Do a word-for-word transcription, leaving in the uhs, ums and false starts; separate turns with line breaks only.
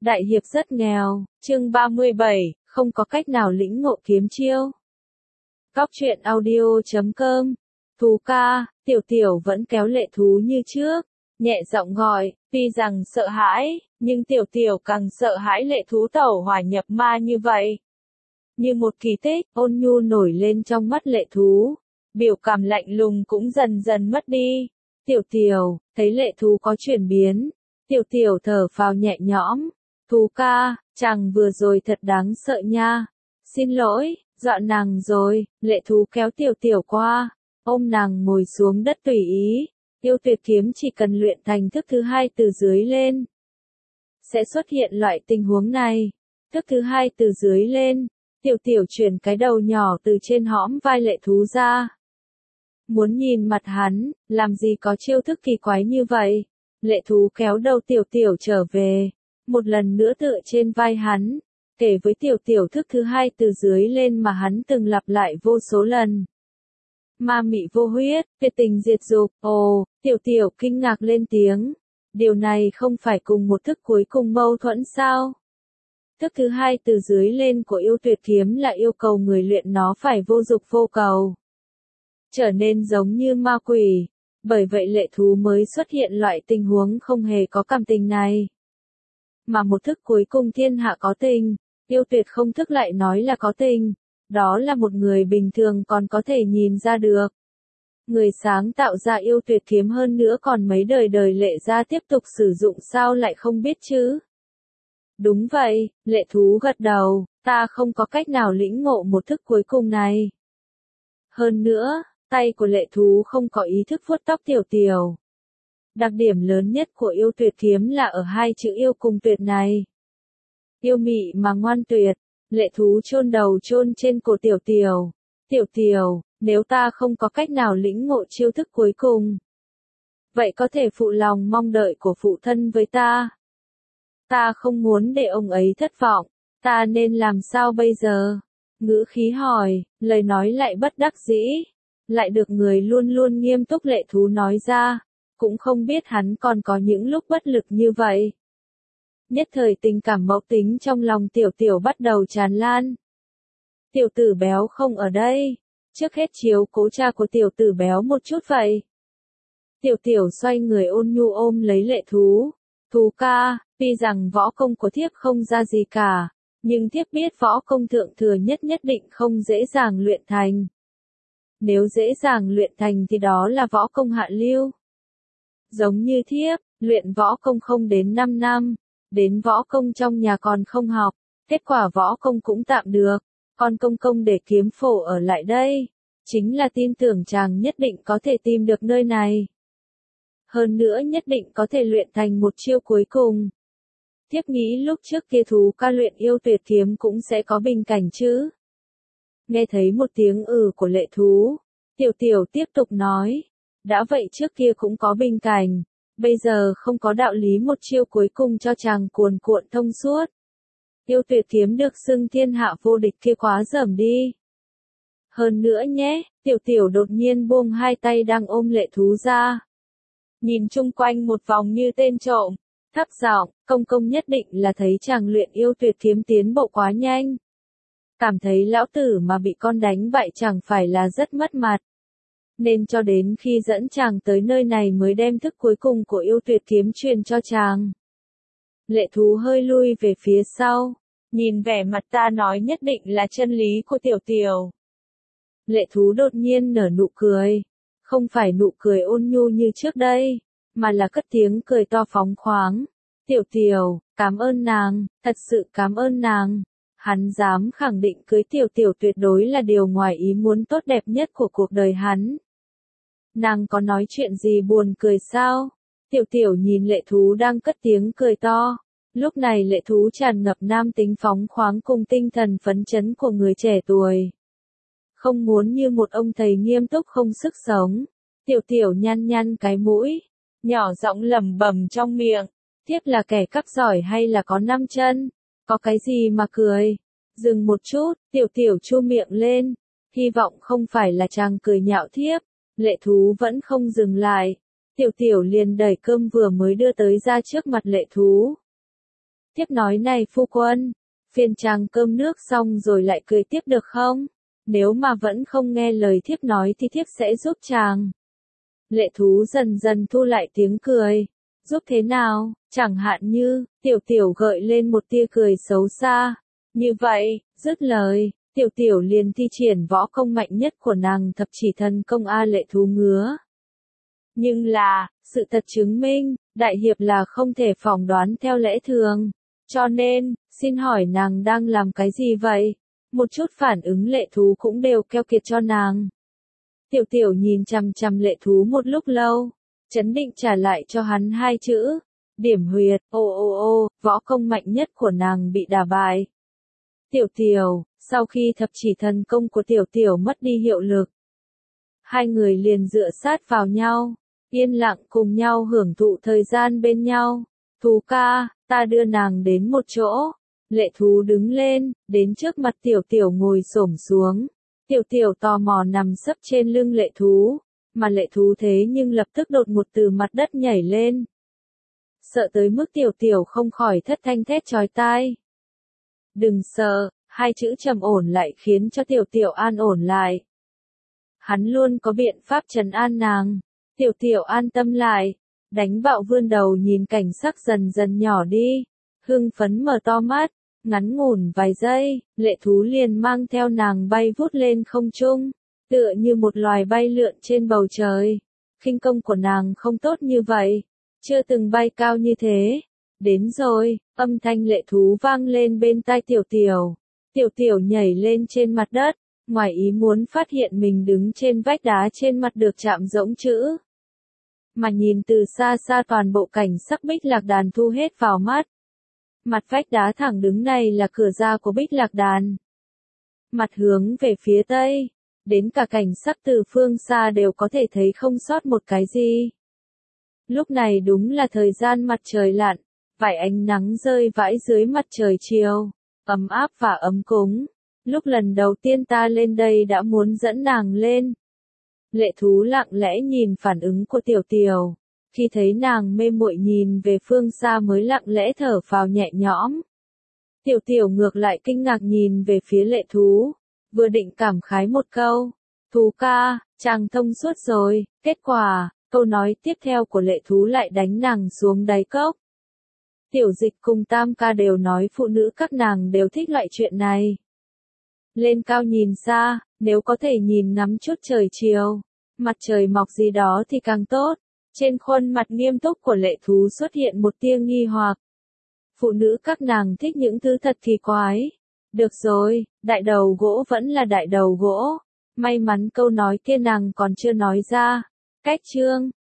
Đại hiệp rất nghèo, chương ba mươi bảy, không có cách nào lĩnh ngộ kiếm chiêu. Góc truyện audio chấm com. Thú ca, tiểu tiểu vẫn kéo Lệ Thú như trước, nhẹ giọng gọi, tuy rằng sợ hãi, nhưng tiểu tiểu càng sợ hãi Lệ Thú tẩu hỏa nhập ma như vậy. Như một kỳ tích, ôn nhu nổi lên trong mắt Lệ Thú, biểu cảm lạnh lùng cũng dần dần mất đi. Tiểu tiểu, thấy Lệ Thú có chuyển biến, tiểu tiểu thở phào nhẹ nhõm. Thú ca, chàng vừa rồi thật đáng sợ nha. Xin lỗi, dọa nàng rồi. Lệ Thú kéo tiểu tiểu qua, ôm nàng ngồi xuống đất tùy ý. Yêu tuyệt kiếm chỉ cần luyện thành thức thứ hai từ dưới lên, sẽ xuất hiện loại tình huống này. Thức thứ hai từ dưới lên, tiểu tiểu chuyển cái đầu nhỏ từ trên hõm vai Lệ Thú ra. Muốn nhìn mặt hắn, làm gì có chiêu thức kỳ quái như vậy. Lệ Thú kéo đầu tiểu tiểu trở về, một lần nữa tựa trên vai hắn, kể với tiểu tiểu thức thứ hai từ dưới lên mà hắn từng lặp lại vô số lần. Ma mị vô huyết, tuyệt tình diệt dục. Ồ, tiểu tiểu kinh ngạc lên tiếng. Điều này không phải cùng một thức cuối cùng mâu thuẫn sao? Thức thứ hai từ dưới lên của yêu tuyệt kiếm là yêu cầu người luyện nó phải vô dục vô cầu, trở nên giống như ma quỷ. Bởi vậy Lệ Thú mới xuất hiện loại tình huống không hề có cảm tình này. Mà một thức cuối cùng thiên hạ có tình, yêu tuyệt không thức lại nói là có tình. Đó là một người bình thường còn có thể nhìn ra được. Người sáng tạo ra yêu tuyệt kiếm hơn nữa còn mấy đời đời Lệ gia tiếp tục sử dụng sao lại không biết chứ? Đúng vậy, Lệ Thú gật đầu, ta không có cách nào lĩnh ngộ một thức cuối cùng này. Hơn nữa, tay của Lệ Thú không có ý thức vuốt tóc tiểu tiểu. Đặc điểm lớn nhất của yêu tuyệt kiếm là ở hai chữ yêu cùng tuyệt này. Yêu mị mà ngoan tuyệt. Lệ Thú chôn đầu chôn trên cổ tiểu tiểu. Tiểu tiểu, nếu ta không có cách nào lĩnh ngộ chiêu thức cuối cùng, vậy có thể phụ lòng mong đợi của phụ thân với ta. Ta không muốn để ông ấy thất vọng, ta nên làm sao bây giờ? Ngữ khí hỏi, lời nói lại bất đắc dĩ, lại được người luôn luôn nghiêm túc Lệ Thú nói ra, cũng không biết hắn còn có những lúc bất lực như vậy. Nhất thời tình cảm mẫu tính trong lòng tiểu tiểu bắt đầu tràn lan. Tiểu tử béo không ở đây, trước hết chiếu cố cha của tiểu tử béo một chút vậy. Tiểu tiểu xoay người ôn nhu ôm lấy Lệ Thú. Thú ca, tuy rằng võ công của thiếp không ra gì cả, nhưng thiếp biết võ công thượng thừa nhất nhất định không dễ dàng luyện thành. Nếu dễ dàng luyện thành thì đó là võ công hạ lưu. Giống như thiếp, luyện võ công không đến năm năm. Đến võ công trong nhà còn không học, kết quả võ công cũng tạm được, còn công công để kiếm phổ ở lại đây, chính là tin tưởng chàng nhất định có thể tìm được nơi này. Hơn nữa nhất định có thể luyện thành một chiêu cuối cùng. Thiếp nghĩ lúc trước kia Thú ca luyện yêu tuyệt kiếm cũng sẽ có bình cảnh chứ. Nghe thấy một tiếng ừ của Lệ Thú, tiểu tiểu tiếp tục nói, đã vậy trước kia cũng có bình cảnh. Bây giờ không có đạo lý một chiêu cuối cùng cho chàng cuồn cuộn thông suốt. Yêu tuyệt kiếm được xưng thiên hạ vô địch kia quá dởm đi. Hơn nữa nhé, tiểu tiểu đột nhiên buông hai tay đang ôm Lệ Thú ra. Nhìn chung quanh một vòng như tên trộm, thấp giọng, công công nhất định là thấy chàng luyện yêu tuyệt kiếm tiến bộ quá nhanh. Cảm thấy lão tử mà bị con đánh bại chẳng phải là rất mất mặt. Nên cho đến khi dẫn chàng tới nơi này mới đem thức cuối cùng của yêu tuyệt kiếm truyền cho chàng. Lệ Thú hơi lui về phía sau, nhìn vẻ mặt ta nói nhất định là chân lý của tiểu tiểu. Lệ Thú đột nhiên nở nụ cười, không phải nụ cười ôn nhu như trước đây, mà là cất tiếng cười to phóng khoáng. Tiểu tiểu, cảm ơn nàng, thật sự cảm ơn nàng. Hắn dám khẳng định cưới tiểu tiểu tuyệt đối là điều ngoài ý muốn tốt đẹp nhất của cuộc đời hắn. Nàng có nói chuyện gì buồn cười sao? Tiểu tiểu nhìn Lệ Thú đang cất tiếng cười to. Lúc này Lệ Thú tràn ngập nam tính phóng khoáng cùng tinh thần phấn chấn của người trẻ tuổi. Không muốn như một ông thầy nghiêm túc không sức sống. Tiểu tiểu nhăn nhăn cái mũi, nhỏ giọng lẩm bẩm trong miệng. Thiếp là kẻ cắp giỏi hay là có năm chân? Có cái gì mà cười? Dừng một chút, tiểu tiểu chu miệng lên. Hy vọng không phải là chàng cười nhạo thiếp. Lệ Thú vẫn không dừng lại. Tiểu tiểu liền đẩy cơm vừa mới đưa tới ra trước mặt Lệ Thú. Thiếp nói này phu quân, phiền chàng cơm nước xong rồi lại cười tiếp được không? Nếu mà vẫn không nghe lời thiếp nói thì thiếp sẽ giúp chàng. Lệ thú dần dần thu lại tiếng cười. Giúp thế nào? Chẳng hạn như, tiểu tiểu gợi lên một tia cười xấu xa. Như vậy, dứt lời, tiểu tiểu liền thi triển võ công mạnh nhất của nàng thập chỉ thần công A lệ thú ngứa. Nhưng là, sự thật chứng minh, đại hiệp là không thể phỏng đoán theo lẽ thường. Cho nên, xin hỏi nàng đang làm cái gì vậy? Một chút phản ứng lệ thú cũng đều keo kiệt cho nàng. Tiểu tiểu nhìn chằm chằm lệ thú một lúc lâu, chấn định trả lại cho hắn hai chữ. Điểm huyệt, ô ô ô, võ công mạnh nhất của nàng bị đả bại. Tiểu tiểu, sau khi thập chỉ thần công của tiểu tiểu mất đi hiệu lực, hai người liền dựa sát vào nhau, yên lặng cùng nhau hưởng thụ thời gian bên nhau. Thú ca, ta đưa nàng đến một chỗ. Lệ thú đứng lên, đến trước mặt tiểu tiểu ngồi xổm xuống. Tiểu tiểu tò mò nằm sấp trên lưng lệ thú, mà lệ thú thế nhưng lập tức đột ngột từ mặt đất nhảy lên. Sợ tới mức tiểu tiểu không khỏi thất thanh thét chói tai. Đừng sợ, hai chữ trầm ổn lại khiến cho tiểu tiểu an ổn lại. Hắn luôn có biện pháp trấn an nàng. Tiểu tiểu an tâm lại, đánh bạo vươn đầu nhìn cảnh sắc dần dần nhỏ đi. Hưng phấn mở to mắt, ngắn ngủn vài giây, lệ thú liền mang theo nàng bay vút lên không trung, tựa như một loài bay lượn trên bầu trời. Khinh công của nàng không tốt như vậy, chưa từng bay cao như thế. Đến rồi, âm thanh lệ thú vang lên bên tai tiểu tiểu. Tiểu tiểu nhảy lên trên mặt đất, ngoài ý muốn phát hiện mình đứng trên vách đá trên mặt được chạm rỗng chữ. Mà nhìn từ xa xa toàn bộ cảnh sắc Bích Lạc Đàn thu hết vào mắt. Mặt vách đá thẳng đứng này là cửa ra của Bích Lạc Đàn. Mặt hướng về phía tây, đến cả cảnh sắc từ phương xa đều có thể thấy không sót một cái gì. Lúc này đúng là thời gian mặt trời lặn, vài ánh nắng rơi vãi dưới mặt trời chiều, ấm áp và ấm cúng. Lúc lần đầu tiên ta lên đây đã muốn dẫn nàng lên. Lệ thú lặng lẽ nhìn phản ứng của tiểu tiểu. Khi thấy nàng mê muội nhìn về phương xa mới lặng lẽ thở phào nhẹ nhõm. Tiểu tiểu ngược lại kinh ngạc nhìn về phía lệ thú. Vừa định cảm khái một câu. Thú ca, chàng thông suốt rồi. Kết quả, câu nói tiếp theo của lệ thú lại đánh nàng xuống đáy cốc. Tiểu dịch cùng tam ca đều nói phụ nữ các nàng đều thích loại chuyện này. Lên cao nhìn xa, nếu có thể nhìn ngắm chút trời chiều, mặt trời mọc gì đó thì càng tốt. Trên khuôn mặt nghiêm túc của lệ thú xuất hiện một tia nghi hoặc. Phụ nữ các nàng thích những thứ thật kỳ quái. Được rồi, đại đầu gỗ vẫn là đại đầu gỗ. May mắn câu nói kia nàng còn chưa nói ra. Cách chương